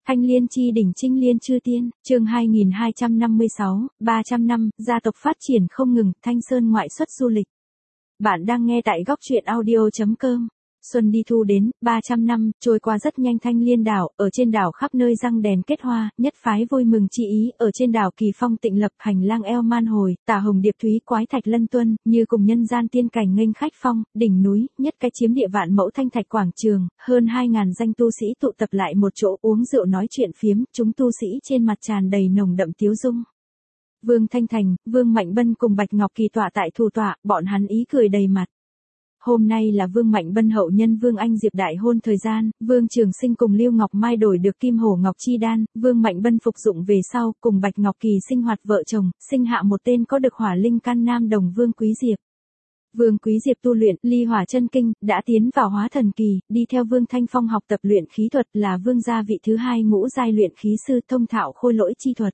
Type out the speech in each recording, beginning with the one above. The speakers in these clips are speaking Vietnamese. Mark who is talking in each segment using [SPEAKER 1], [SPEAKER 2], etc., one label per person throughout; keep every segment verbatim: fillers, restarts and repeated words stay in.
[SPEAKER 1] Thanh Liên chi đỉnh Trinh Liên chư tiên, chương hai nghìn hai trăm năm mươi sáu, ba trăm năm, gia tộc phát triển không ngừng, Thanh Sơn ngoại xuất du lịch. Bạn đang nghe tại góc truyện audio chấm com. Xuân đi thu đến, ba trăm năm, trôi qua rất nhanh. Thanh Liên đảo, ở trên đảo khắp nơi răng đèn kết hoa, nhất phái vui mừng chi ý, ở trên đảo Kỳ Phong tịnh lập, hành lang eo man hồi, tả hồng điệp thúy quái thạch lân tuân, như cùng nhân gian tiên cảnh nghênh khách phong, đỉnh núi, nhất cái chiếm địa vạn mẫu thanh thạch quảng trường, hơn hai ngàn danh tu sĩ tụ tập lại một chỗ uống rượu nói chuyện phiếm, chúng tu sĩ trên mặt tràn đầy nồng đậm tiếu dung. Vương Thanh Thành, Vương Mạnh Bân cùng Bạch Ngọc Kỳ tọa tại thủ tọa, bọn hắn ý cười đầy mặt. Hôm nay là Vương Mạnh Bân hậu nhân Vương Anh Diệp đại hôn thời gian, Vương Trường Sinh cùng Lưu Ngọc Mai đổi được Kim Hổ Ngọc Chi Đan, Vương Mạnh Bân phục dụng về sau, cùng Bạch Ngọc Kỳ sinh hoạt vợ chồng, sinh hạ một tên có được hỏa linh căn nam đồng Vương Quý Diệp. Vương Quý Diệp tu luyện Ly Hỏa Chân Kinh, đã tiến vào hóa thần kỳ, đi theo Vương Thanh Phong học tập luyện khí thuật, là Vương gia vị thứ hai ngũ giai luyện khí sư, thông thạo khôi lỗi chi thuật.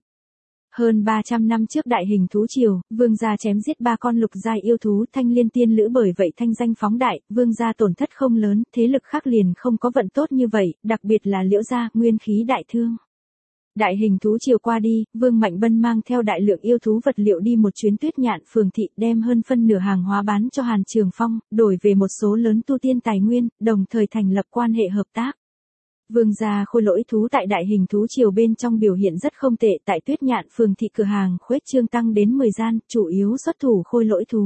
[SPEAKER 1] Hơn ba trăm năm trước đại hình thú triều, Vương gia chém giết ba con lục giai yêu thú Thanh Liên tiên lữ, bởi vậy thanh danh phóng đại, Vương gia tổn thất không lớn, thế lực khác liền không có vận tốt như vậy, đặc biệt là Liễu gia, nguyên khí đại thương. Đại hình thú triều qua đi, Vương Mạnh Bân mang theo đại lượng yêu thú vật liệu đi một chuyến Tuyết Nhạn phường thị, đem hơn phân nửa hàng hóa bán cho Hàn Trường Phong, đổi về một số lớn tu tiên tài nguyên, đồng thời thành lập quan hệ hợp tác. Vương gia khôi lỗi thú tại đại hình thú triều bên trong biểu hiện rất không tệ, tại Tuyết Nhạn phường thị cửa hàng khuếch trương tăng đến mười gian, chủ yếu xuất thủ khôi lỗi thú.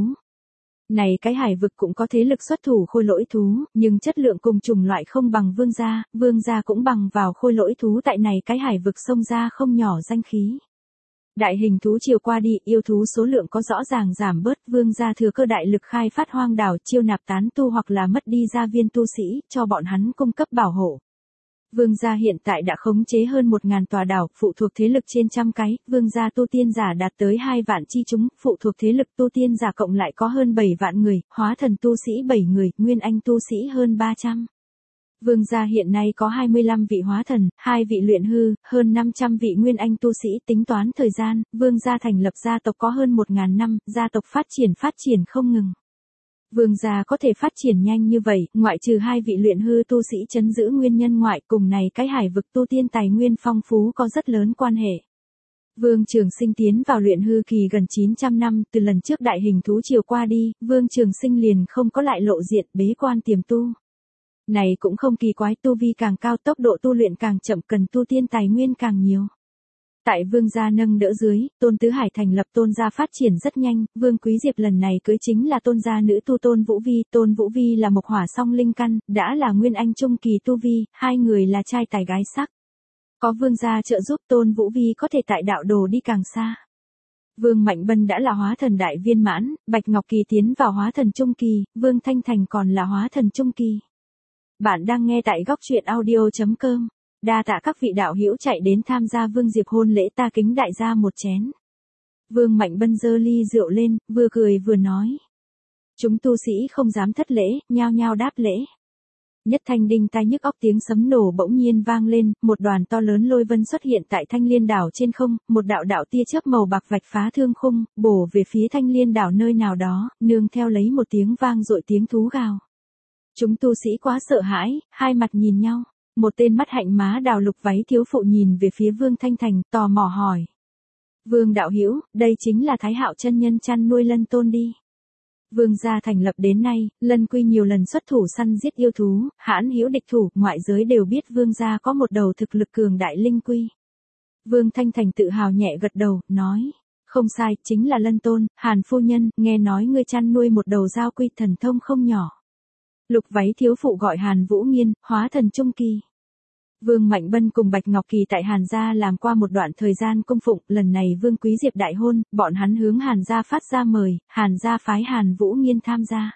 [SPEAKER 1] Này cái hải vực cũng có thế lực xuất thủ khôi lỗi thú, nhưng chất lượng cùng chủng loại không bằng Vương gia, Vương gia cũng bằng vào khôi lỗi thú tại này cái hải vực xông ra không nhỏ danh khí. Đại hình thú triều qua đi, yêu thú số lượng có rõ ràng giảm bớt, Vương gia thừa cơ đại lực khai phát hoang đảo, chiêu nạp tán tu hoặc là mất đi gia viên tu sĩ, cho bọn hắn cung cấp bảo hộ. Vương gia hiện tại đã khống chế hơn một ngàn tòa đảo, phụ thuộc thế lực trên trăm cái, Vương gia tu tiên giả đạt tới hai vạn chi chúng, phụ thuộc thế lực tu tiên giả cộng lại có hơn bảy vạn người, hóa thần tu sĩ bảy người, nguyên anh tu sĩ hơn ba trăm. Vương gia hiện nay có hai mươi lăm vị hóa thần, hai vị luyện hư, hơn năm trăm vị nguyên anh tu sĩ. Tính toán thời gian, Vương gia thành lập gia tộc có hơn một ngàn năm, gia tộc phát triển phát triển không ngừng. Vương gia có thể phát triển nhanh như vậy, ngoại trừ hai vị luyện hư tu sĩ trấn giữ nguyên nhân ngoại, cùng này cái hải vực tu tiên tài nguyên phong phú có rất lớn quan hệ. Vương Trường Sinh tiến vào luyện hư kỳ gần chín trăm năm, từ lần trước đại hình thú triều qua đi, Vương Trường Sinh liền không có lại lộ diện, bế quan tiềm tu. Này cũng không kỳ quái, tu vi càng cao tốc độ tu luyện càng chậm, cần tu tiên tài nguyên càng nhiều. Tại Vương gia nâng đỡ dưới, Tôn Tứ Hải thành lập Tôn gia phát triển rất nhanh, Vương Quý Diệp lần này cưới chính là Tôn gia nữ tu Tôn Vũ Vi, Tôn Vũ Vi là mộc hỏa song linh căn, đã là nguyên anh trung kỳ tu vi, hai người là trai tài gái sắc. Có Vương gia trợ giúp, Tôn Vũ Vi có thể tại đạo đồ đi càng xa. Vương Mạnh Bân đã là hóa thần đại viên mãn, Bạch Ngọc Kỳ tiến vào hóa thần trung kỳ, Vương Thanh Thành còn là hóa thần trung kỳ. Bạn đang nghe tại góc truyện audio chấm com. Đa tạ các vị đạo hữu chạy đến tham gia Vương Diệp hôn lễ, ta kính đại gia một chén. Vương Mạnh Bân giơ ly rượu lên, vừa cười vừa nói. Chúng tu sĩ không dám thất lễ, nhao nhao đáp lễ. Nhất thanh đinh tai nhức óc tiếng sấm nổ bỗng nhiên vang lên, một đoàn to lớn lôi vân xuất hiện tại Thanh Liên đảo trên không, một đạo đạo tia chớp màu bạc vạch phá thương khung, bổ về phía Thanh Liên đảo nơi nào đó, nương theo lấy một tiếng vang dội tiếng thú gào. Chúng tu sĩ quá sợ hãi, hai mặt nhìn nhau. Một tên mắt hạnh má đào lục váy thiếu phụ nhìn về phía Vương Thanh Thành, tò mò hỏi. Vương đạo hữu, đây chính là Thái Hạo chân nhân chăn nuôi Lân Tôn đi. Vương gia thành lập đến nay, Lân Quy nhiều lần xuất thủ săn giết yêu thú, hãn hữu địch thủ, ngoại giới đều biết Vương gia có một đầu thực lực cường đại linh quy. Vương Thanh Thành tự hào nhẹ gật đầu, nói. Không sai, chính là Lân Tôn, Hàn phu nhân, nghe nói ngươi chăn nuôi một đầu giao quy thần thông không nhỏ. Lục váy thiếu phụ gọi Hàn Vũ Nghiên, hóa thần trung kỳ. Vương Mạnh Bân cùng Bạch Ngọc Kỳ tại Hàn gia làm qua một đoạn thời gian cung phụng, lần này Vương Quý Diệp đại hôn, bọn hắn hướng Hàn gia phát ra mời, Hàn gia phái Hàn Vũ Nghiên tham gia.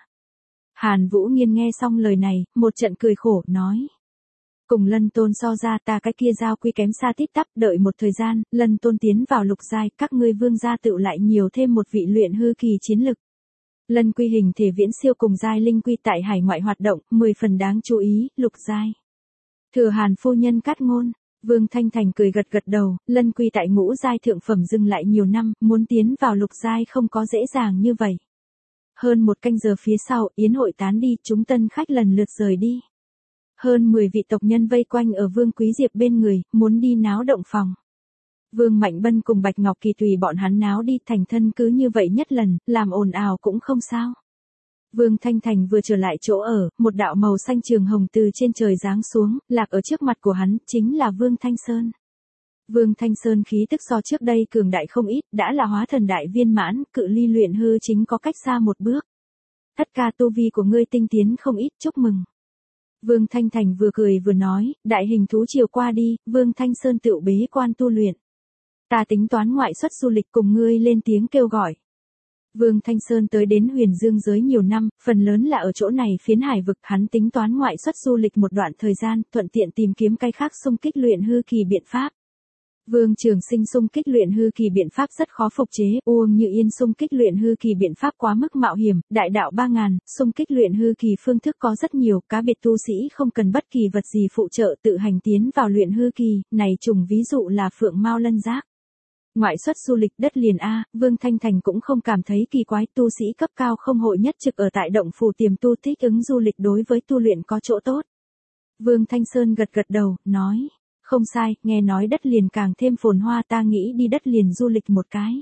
[SPEAKER 1] Hàn Vũ Nghiên nghe xong lời này, một trận cười khổ, nói. Cùng Lân Tôn so ra, ta cái kia giao quy kém xa tít tắp, đợi một thời gian, Lân Tôn tiến vào lục giai, các ngươi Vương gia tự lại nhiều thêm một vị luyện hư kỳ chiến lực. Lân Quy hình thể viễn siêu cùng giai linh quy tại hải ngoại hoạt động, mười phần đáng chú ý, lục giai. Thừa Hàn phu nhân cắt ngôn, Vương Thanh Thành cười gật gật đầu, Lân Quy tại ngũ giai thượng phẩm dừng lại nhiều năm, muốn tiến vào lục giai không có dễ dàng như vậy. Hơn một canh giờ phía sau, yến hội tán đi, chúng tân khách lần lượt rời đi. hơn mười vị tộc nhân vây quanh ở Vương Quý Diệp bên người, muốn đi náo động phòng. Vương Mạnh Bân cùng Bạch Ngọc Kỳ tùy bọn hắn náo đi, thành thân cứ như vậy nhất lần, làm ồn ào cũng không sao. Vương Thanh Thành vừa trở lại chỗ ở, một đạo màu xanh trường hồng từ trên trời giáng xuống, lạc ở trước mặt của hắn, chính là Vương Thanh Sơn. Vương Thanh Sơn khí tức so trước đây cường đại không ít, đã là hóa thần đại viên mãn, cự ly luyện hư chính có cách xa một bước. Tất cả tu vi của ngươi tinh tiến không ít, chúc mừng. Vương Thanh Thành vừa cười vừa nói, đại hình thú chiều qua đi, Vương Thanh Sơn tựu bế quan tu luyện. Ta tính toán ngoại xuất du lịch cùng ngươi lên tiếng kêu gọi. Vương Thanh Sơn tới đến Huyền Dương giới nhiều năm, phần lớn là ở chỗ này phiến hải vực, hắn tính toán ngoại xuất du lịch một đoạn thời gian, thuận tiện tìm kiếm cái khác xung kích luyện hư kỳ biện pháp. Vương Trường Sinh xung kích luyện hư kỳ biện pháp rất khó phục chế, Uông Như Yên xung kích luyện hư kỳ biện pháp quá mức mạo hiểm, đại đạo ba ngàn, xung kích luyện hư kỳ phương thức có rất nhiều, cá biệt tu sĩ không cần bất kỳ vật gì phụ trợ tự hành tiến vào luyện hư kỳ, này trùng ví dụ là Phượng Mao Lân Giác. Ngoại xuất du lịch đất liền A, Vương Thanh Thành cũng không cảm thấy kỳ quái, tu sĩ cấp cao không hội nhất trực ở tại động phủ tiềm tu, thích ứng du lịch đối với tu luyện có chỗ tốt. Vương Thanh Sơn gật gật đầu, nói, không sai, nghe nói đất liền càng thêm phồn hoa, ta nghĩ đi đất liền du lịch một cái.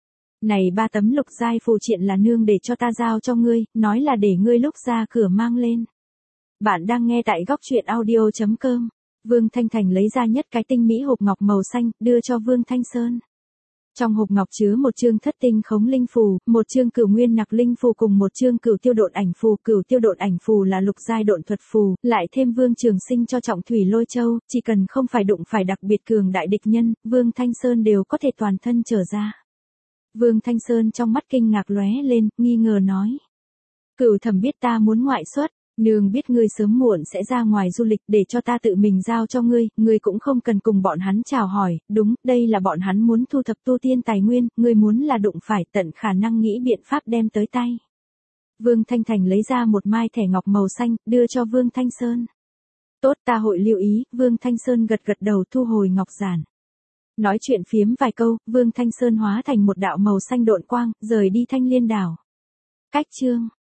[SPEAKER 1] Này ba tấm lục giai phù triện là nương để cho ta giao cho ngươi, nói là để ngươi lúc ra cửa mang lên. Bạn đang nghe tại góc truyện audio chấm com. Vương Thanh Thành lấy ra nhất cái tinh mỹ hộp ngọc màu xanh, đưa cho Vương Thanh Sơn. Trong hộp ngọc chứa một chương thất tinh khống linh phù, một chương cửu nguyên nặc linh phù cùng một chương cửu tiêu độn ảnh phù. Cửu tiêu độn ảnh phù là lục giai độn thuật phù, lại thêm Vương Trường Sinh cho trọng thủy lôi châu, chỉ cần không phải đụng phải đặc biệt cường đại địch nhân, Vương Thanh Sơn đều có thể toàn thân trở ra. Vương Thanh Sơn trong mắt kinh ngạc lóe lên, nghi ngờ nói. Cửu thẩm biết ta muốn ngoại xuất. Nương biết ngươi sớm muộn sẽ ra ngoài du lịch, để cho ta tự mình giao cho ngươi, ngươi cũng không cần cùng bọn hắn chào hỏi, đúng, đây là bọn hắn muốn thu thập tu tiên tài nguyên, ngươi muốn là đụng phải tận khả năng nghĩ biện pháp đem tới tay. Vương Thanh Thành lấy ra một mai thẻ ngọc màu xanh, đưa cho Vương Thanh Sơn. Tốt, ta hội lưu ý, Vương Thanh Sơn gật gật đầu thu hồi ngọc giản. Nói chuyện phiếm vài câu, Vương Thanh Sơn hóa thành một đạo màu xanh độn quang, rời đi Thanh Liên đảo. Cách chương